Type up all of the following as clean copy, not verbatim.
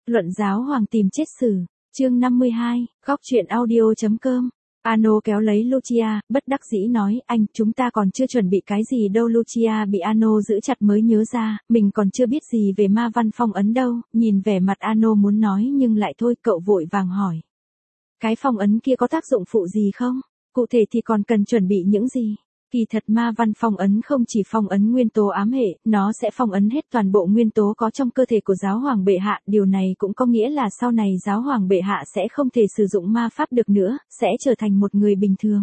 Luận giáo hoàng tìm chết xử, chương 52, góc truyện audio.com. Ano kéo lấy Lucia, bất đắc dĩ nói, anh, chúng ta còn chưa chuẩn bị cái gì đâu. Lucia bị Ano giữ chặt mới nhớ ra, mình còn chưa biết gì về ma văn phong ấn đâu, nhìn vẻ mặt Ano muốn nói nhưng lại thôi, cậu vội vàng hỏi. Cái phong ấn kia có tác dụng phụ gì không? Cụ thể thì còn cần chuẩn bị những gì? Kỳ thật ma văn phong ấn không chỉ phong ấn nguyên tố ám hệ, nó sẽ phong ấn hết toàn bộ nguyên tố có trong cơ thể của giáo hoàng bệ hạ, điều này cũng có nghĩa là sau này giáo hoàng bệ hạ sẽ không thể sử dụng ma pháp được nữa, sẽ trở thành một người bình thường.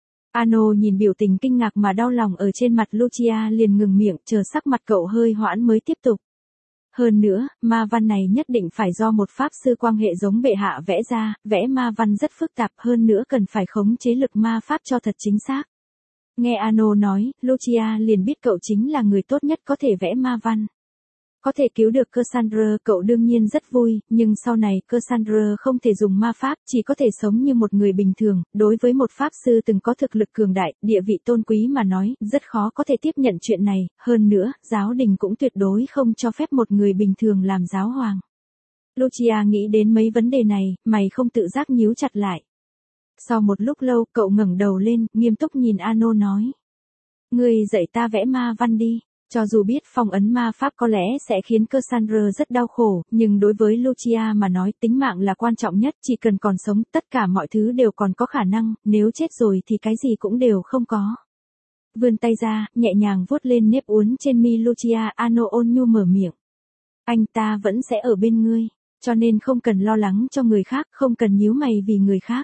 Ano nhìn biểu tình kinh ngạc mà đau lòng ở trên mặt Lucia liền ngừng miệng, chờ sắc mặt cậu hơi hoãn mới tiếp tục. Hơn nữa, ma văn này nhất định phải do một pháp sư quang hệ giống bệ hạ vẽ ra, vẽ ma văn rất phức tạp, hơn nữa cần phải khống chế lực ma pháp cho thật chính xác. Nghe Ano nói, Lucia liền biết cậu chính là người tốt nhất có thể vẽ ma văn. Có thể cứu được Cassandra, cậu đương nhiên rất vui, nhưng sau này Cassandra không thể dùng ma pháp, chỉ có thể sống như một người bình thường. Đối với một pháp sư từng có thực lực cường đại, địa vị tôn quý mà nói, rất khó có thể tiếp nhận chuyện này. Hơn nữa, giáo đình cũng tuyệt đối không cho phép một người bình thường làm giáo hoàng. Lucia nghĩ đến mấy vấn đề này, mày không tự giác nhíu chặt lại. Sau một lúc lâu, cậu ngẩng đầu lên, nghiêm túc nhìn Ano nói. Ngươi dạy ta vẽ ma văn đi. Cho dù biết phong ấn ma pháp có lẽ sẽ khiến Cassandra rất đau khổ, nhưng đối với Lucia mà nói tính mạng là quan trọng nhất, chỉ cần còn sống, tất cả mọi thứ đều còn có khả năng, nếu chết rồi thì cái gì cũng đều không có. Vươn tay ra, nhẹ nhàng vuốt lên nếp uốn trên mi Lucia, Ano ôn nhu mở miệng. Anh ta vẫn sẽ ở bên ngươi, cho nên không cần lo lắng cho người khác, không cần nhíu mày vì người khác.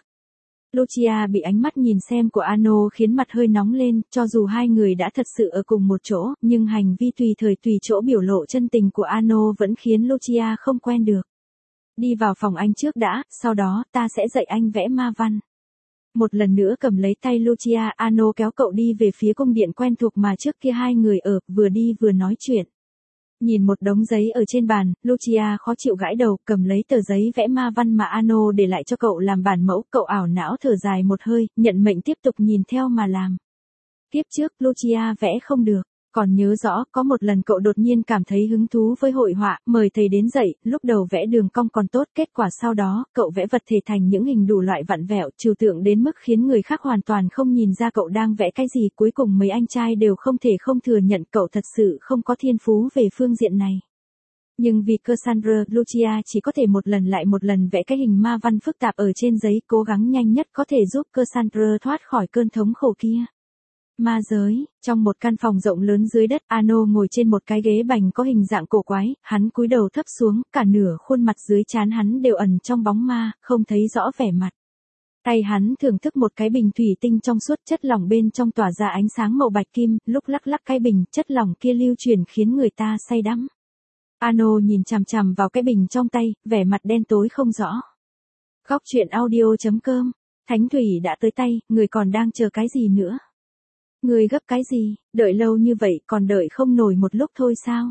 Lucia bị ánh mắt nhìn xem của Ano khiến mặt hơi nóng lên, cho dù hai người đã thật sự ở cùng một chỗ, nhưng hành vi tùy thời tùy chỗ biểu lộ chân tình của Ano vẫn khiến Lucia không quen được. Đi vào phòng anh trước đã, sau đó ta sẽ dạy anh vẽ ma văn. Một lần nữa cầm lấy tay Lucia, Ano kéo cậu đi về phía cung điện quen thuộc mà trước kia hai người ở, vừa đi vừa nói chuyện. Nhìn một đống giấy ở trên bàn, Lucia khó chịu gãi đầu, cầm lấy tờ giấy vẽ ma văn mà Ano để lại cho cậu làm bản mẫu, cậu ảo não thở dài một hơi, nhận mệnh tiếp tục nhìn theo mà làm. Kiếp trước, Lucia vẽ không được, còn nhớ rõ, có một lần cậu đột nhiên cảm thấy hứng thú với hội họa, mời thầy đến dạy, lúc đầu vẽ đường cong còn tốt, kết quả sau đó, cậu vẽ vật thể thành những hình đủ loại vặn vẹo, trừu tượng đến mức khiến người khác hoàn toàn không nhìn ra cậu đang vẽ cái gì, cuối cùng mấy anh trai đều không thể không thừa nhận cậu thật sự không có thiên phú về phương diện này. Nhưng vì Cassandra, Lucia chỉ có thể một lần lại một lần vẽ cái hình ma văn phức tạp ở trên giấy, cố gắng nhanh nhất có thể giúp Cassandra thoát khỏi cơn thống khổ kia. Ma giới, trong một căn phòng rộng lớn dưới đất, Ano ngồi trên một cái ghế bành có hình dạng cổ quái, hắn cúi đầu thấp xuống, cả nửa khuôn mặt dưới trán hắn đều ẩn trong bóng ma, không thấy rõ vẻ mặt. Tay hắn thưởng thức một cái bình thủy tinh trong suốt, chất lỏng bên trong tỏa ra ánh sáng màu bạch kim, lúc lắc lắc cái bình, chất lỏng kia lưu chuyển khiến người ta say đắm. Ano nhìn chằm chằm vào cái bình trong tay, vẻ mặt đen tối không rõ. Góc truyện audio.com, thánh thủy đã tới tay, người còn đang chờ cái gì nữa? Người gấp cái gì, đợi lâu như vậy còn đợi không nổi một lúc thôi sao?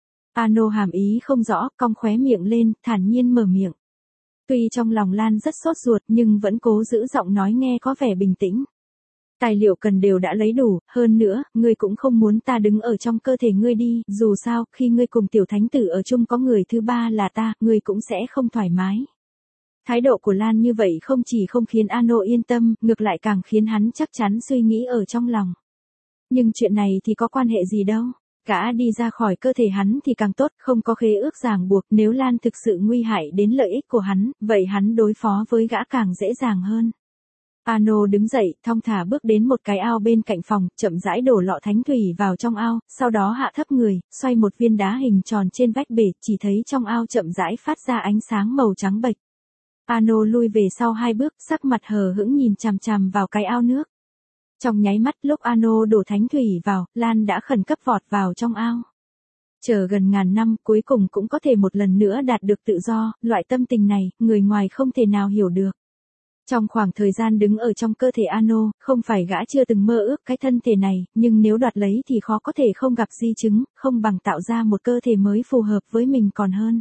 Ano hàm ý không rõ, cong khóe miệng lên, thản nhiên mở miệng. Tuy trong lòng Lan rất sốt ruột nhưng vẫn cố giữ giọng nói nghe có vẻ bình tĩnh. Tài liệu cần đều đã lấy đủ, hơn nữa, ngươi cũng không muốn ta đứng ở trong cơ thể ngươi đi, dù sao, khi ngươi cùng tiểu thánh tử ở chung có người thứ ba là ta, ngươi cũng sẽ không thoải mái. Thái độ của Lan như vậy không chỉ không khiến Ano yên tâm, ngược lại càng khiến hắn chắc chắn suy nghĩ ở trong lòng. Nhưng chuyện này thì có quan hệ gì đâu, gã đi ra khỏi cơ thể hắn thì càng tốt, không có khế ước ràng buộc, nếu Lan thực sự nguy hại đến lợi ích của hắn, vậy hắn đối phó với gã càng dễ dàng hơn. Ano đứng dậy, thong thả bước đến một cái ao bên cạnh phòng, chậm rãi đổ lọ thánh thủy vào trong ao, sau đó hạ thấp người, xoay một viên đá hình tròn trên vách bể, chỉ thấy trong ao chậm rãi phát ra ánh sáng màu trắng bệch. Ano lui về sau 2 bước, sắc mặt hờ hững nhìn chằm chằm vào cái ao nước. Trong nháy mắt lúc Ano đổ thánh thủy vào, Lan đã khẩn cấp vọt vào trong ao. Chờ gần ngàn năm, cuối cùng cũng có thể một lần nữa đạt được tự do, loại tâm tình này, người ngoài không thể nào hiểu được. Trong khoảng thời gian đứng ở trong cơ thể Ano, không phải gã chưa từng mơ ước cái thân thể này, nhưng nếu đoạt lấy thì khó có thể không gặp di chứng, không bằng tạo ra một cơ thể mới phù hợp với mình còn hơn.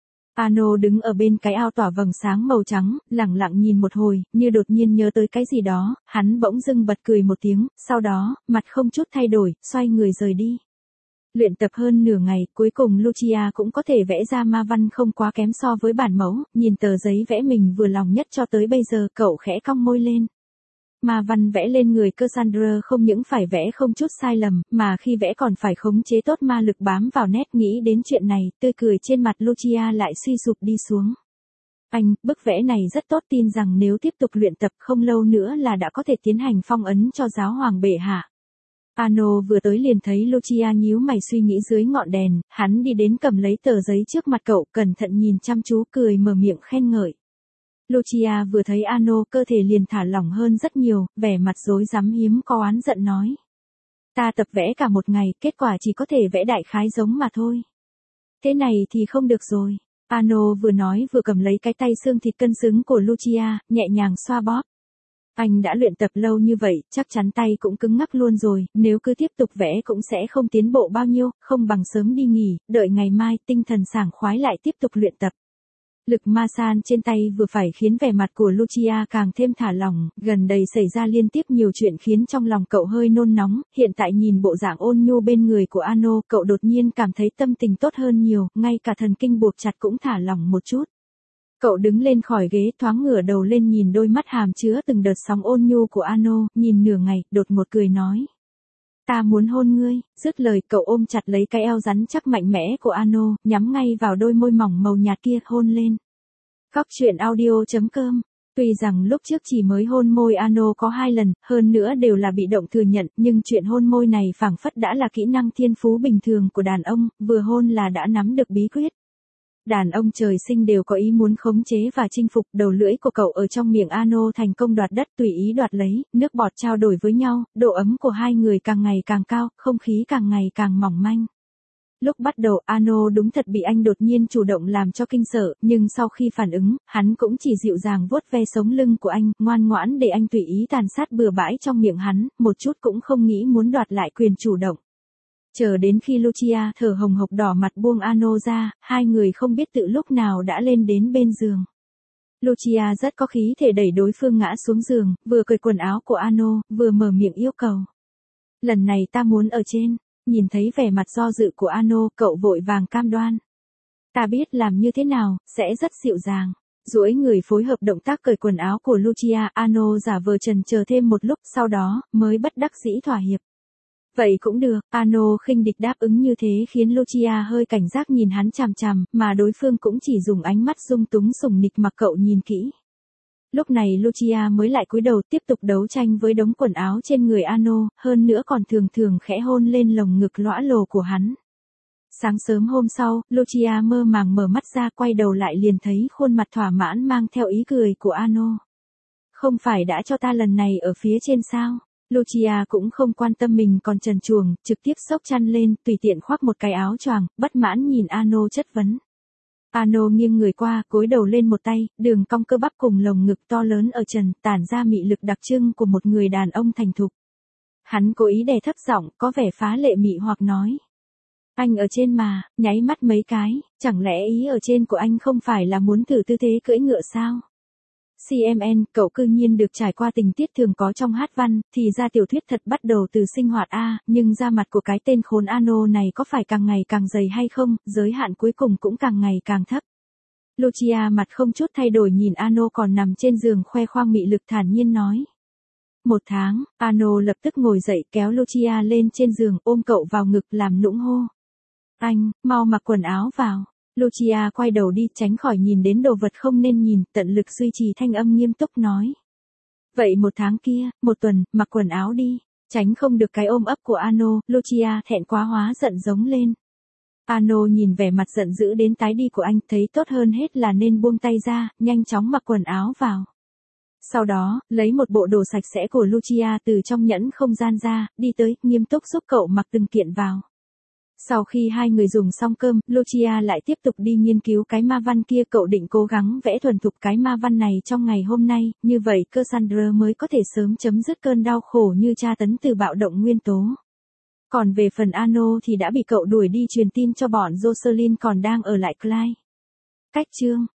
Ano đứng ở bên cái ao tỏa vầng sáng màu trắng, lẳng lặng nhìn một hồi, như đột nhiên nhớ tới cái gì đó, hắn bỗng dưng bật cười một tiếng, sau đó, mặt không chút thay đổi, xoay người rời đi. Luyện tập hơn nửa ngày, cuối cùng Lucia cũng có thể vẽ ra ma văn không quá kém so với bản mẫu, nhìn tờ giấy vẽ mình vừa lòng nhất cho tới bây giờ, cậu khẽ cong môi lên. Ma văn vẽ lên người Cassandra không những phải vẽ không chút sai lầm, mà khi vẽ còn phải khống chế tốt ma lực bám vào nét. Nghĩ đến chuyện này, tươi cười trên mặt Lucia lại suy sụp đi xuống. Anh, bức vẽ này rất tốt, tin rằng nếu tiếp tục luyện tập không lâu nữa là đã có thể tiến hành phong ấn cho giáo hoàng bệ hạ. Ano vừa tới liền thấy Lucia nhíu mày suy nghĩ dưới ngọn đèn, hắn đi đến cầm lấy tờ giấy trước mặt cậu, cẩn thận nhìn chăm chú, cười mở miệng khen ngợi. Lucia vừa thấy Ano, cơ thể liền thả lỏng hơn rất nhiều, vẻ mặt rối rắm hiếm có oán giận nói. Ta tập vẽ cả một ngày, kết quả chỉ có thể vẽ đại khái giống mà thôi. Thế này thì không được rồi. Ano vừa nói vừa cầm lấy cái tay xương thịt cân xứng của Lucia, nhẹ nhàng xoa bóp. Anh đã luyện tập lâu như vậy, chắc chắn tay cũng cứng ngắc luôn rồi, nếu cứ tiếp tục vẽ cũng sẽ không tiến bộ bao nhiêu, không bằng sớm đi nghỉ, đợi ngày mai tinh thần sảng khoái lại tiếp tục luyện tập. Lực ma san trên tay vừa phải khiến vẻ mặt của Lucia càng thêm thả lỏng, gần đây xảy ra liên tiếp nhiều chuyện khiến trong lòng cậu hơi nôn nóng, hiện tại nhìn bộ dạng ôn nhu bên người của Ano, cậu đột nhiên cảm thấy tâm tình tốt hơn nhiều, ngay cả thần kinh buộc chặt cũng thả lỏng một chút. Cậu đứng lên khỏi ghế, thoáng ngửa đầu lên nhìn đôi mắt hàm chứa từng đợt sóng ôn nhu của Ano, nhìn nửa ngày, đột ngột cười nói. Ta muốn hôn ngươi, dứt lời cậu ôm chặt lấy cái eo rắn chắc mạnh mẽ của Ano, nhắm ngay vào đôi môi mỏng màu nhạt kia, hôn lên. Góc truyện audio.com. Tuy rằng lúc trước chỉ mới hôn môi Ano có 2 lần, hơn nữa đều là bị động thừa nhận, nhưng chuyện hôn môi này phảng phất đã là kỹ năng thiên phú bình thường của đàn ông, vừa hôn là đã nắm được bí quyết. Đàn ông trời sinh đều có ý muốn khống chế và chinh phục, đầu lưỡi của cậu ở trong miệng Ano thành công đoạt đất, tùy ý đoạt lấy, nước bọt trao đổi với nhau, độ ấm của hai người càng ngày càng cao, không khí càng ngày càng mỏng manh. Lúc bắt đầu Ano đúng thật bị anh đột nhiên chủ động làm cho kinh sợ, nhưng sau khi phản ứng, hắn cũng chỉ dịu dàng vuốt ve sống lưng của anh, ngoan ngoãn để anh tùy ý tàn sát bừa bãi trong miệng hắn, một chút cũng không nghĩ muốn đoạt lại quyền chủ động. Chờ đến khi Lucia thở hồng hộc đỏ mặt buông Ano ra, hai người không biết tự lúc nào đã lên đến bên giường. Lucia rất có khí thể đẩy đối phương ngã xuống giường, vừa cởi quần áo của Ano, vừa mở miệng yêu cầu. Lần này ta muốn ở trên. Nhìn thấy vẻ mặt do dự của Ano, cậu vội vàng cam đoan. Ta biết làm như thế nào, sẽ rất dịu dàng. Duỗi người phối hợp động tác cởi quần áo của Lucia, Ano giả vờ chần chờ thêm một lúc, sau đó mới bất đắc dĩ thỏa hiệp. Vậy cũng được, Ano khinh địch đáp ứng như thế khiến Lucia hơi cảnh giác nhìn hắn chằm chằm, mà đối phương cũng chỉ dùng ánh mắt dung túng sủng nịch mặc cậu nhìn kỹ. Lúc này Lucia mới lại cúi đầu tiếp tục đấu tranh với đống quần áo trên người Ano, hơn nữa còn thường thường khẽ hôn lên lồng ngực lõa lồ của hắn. Sáng sớm hôm sau, Lucia mơ màng mở mắt ra, quay đầu lại liền thấy khuôn mặt thỏa mãn mang theo ý cười của Ano. Không phải đã cho ta lần này ở phía trên sao? Lucia cũng không quan tâm mình còn trần truồng, trực tiếp xốc chăn lên, tùy tiện khoác một cái áo choàng, bất mãn nhìn Ano chất vấn. Ano nghiêng người qua, cúi đầu lên một tay, đường cong cơ bắp cùng lồng ngực to lớn ở trần, tản ra mị lực đặc trưng của một người đàn ông thành thục. Hắn cố ý đè thấp giọng, có vẻ phá lệ mị hoặc nói. Anh ở trên mà, nháy mắt mấy cái, chẳng lẽ ý ở trên của anh không phải là muốn thử tư thế cưỡi ngựa sao? CMN, cậu cư nhiên được trải qua tình tiết thường có trong hát văn, thì ra tiểu thuyết thật bắt đầu từ sinh hoạt A, nhưng da mặt của cái tên khốn Ano này có phải càng ngày càng dày hay không, giới hạn cuối cùng cũng càng ngày càng thấp. Lucia mặt không chút thay đổi nhìn Ano còn nằm trên giường khoe khoang mị lực thản nhiên nói. 1 tháng, Ano lập tức ngồi dậy kéo Lucia lên trên giường ôm cậu vào ngực làm nũng hô. Anh, mau mặc quần áo vào. Lucia quay đầu đi tránh khỏi nhìn đến đồ vật không nên nhìn, tận lực duy trì thanh âm nghiêm túc nói. Vậy 1 tháng kia, 1 tuần, mặc quần áo đi. Tránh không được cái ôm ấp của Ano, Lucia thẹn quá hóa giận giống lên. Ano nhìn vẻ mặt giận dữ đến tái đi của anh, thấy tốt hơn hết là nên buông tay ra, nhanh chóng mặc quần áo vào. Sau đó, lấy một bộ đồ sạch sẽ của Lucia từ trong nhẫn không gian ra, đi tới, nghiêm túc giúp cậu mặc từng kiện vào. Sau khi hai người dùng xong cơm, Lucia lại tiếp tục đi nghiên cứu cái ma văn kia, cậu định cố gắng vẽ thuần thục cái ma văn này trong ngày hôm nay, như vậy Cassandra mới có thể sớm chấm dứt cơn đau khổ như tra tấn từ bạo động nguyên tố. Còn về phần Ano thì đã bị cậu đuổi đi truyền tin cho bọn Jocelyn còn đang ở lại Clyde. Cách chương